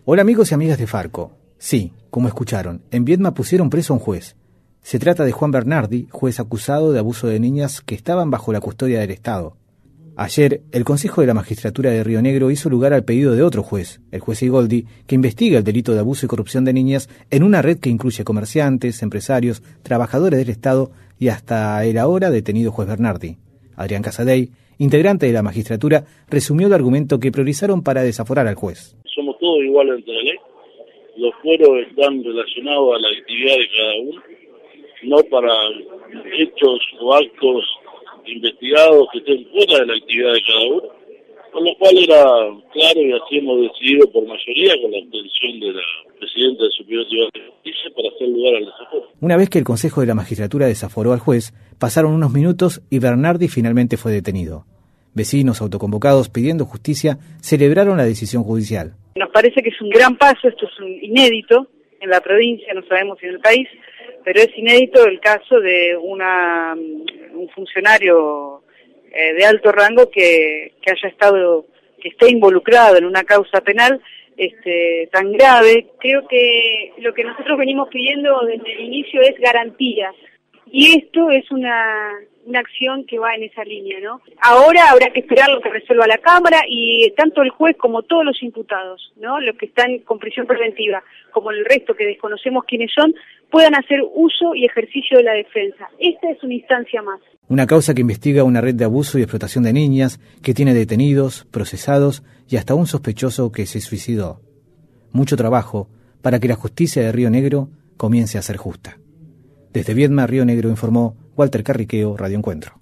Hola amigos y amigas de Farco. Sí, como escucharon, en Viedma pusieron preso a un juez. Se trata de Juan Bernardi, juez acusado de abuso de niñas que estaban bajo la custodia del Estado. Ayer, el Consejo de la Magistratura de Río Negro hizo lugar al pedido de otro juez, el juez Igoldi, que investiga el delito de abuso y corrupción de niñas en una red que incluye comerciantes, empresarios, trabajadores del Estado y hasta el ahora detenido juez Bernardi. Adrián Casadei, integrante de la magistratura, resumió el argumento que priorizaron para desaforar al juez. Somos todos iguales ante la ley. Los fueros están relacionados a la actividad de cada uno, no para hechos o actos investigados que estén fuera de la actividad de cada uno, con lo cual era claro y así hemos decidido por mayoría con la intención de la presidenta del Superior Tribunal de Justicia para hacer lugar al desaforo. Una vez que el Consejo de la Magistratura desaforó al juez, pasaron unos minutos y Bernardi finalmente fue detenido. Vecinos autoconvocados pidiendo justicia celebraron la decisión judicial. Nos parece que es un gran paso, esto es inédito en la provincia, no sabemos si en el país, pero es inédito el caso de un funcionario de alto rango que esté involucrado en una causa penal tan grave. Creo que lo que nosotros venimos pidiendo desde el inicio es garantías, y esto es una acción que va en esa línea, ¿no? Ahora habrá que esperar lo que resuelva la Cámara y tanto el juez como todos los imputados, ¿no? Los que están con prisión preventiva, como el resto que desconocemos quiénes son, puedan hacer uso y ejercicio de la defensa. Esta es una instancia más. Una causa que investiga una red de abuso y explotación de niñas, que tiene detenidos, procesados y hasta un sospechoso que se suicidó. Mucho trabajo para que la justicia de Río Negro comience a ser justa. Desde Viedma, Río Negro, informó Walter Carriqueo, Radio Encuentro.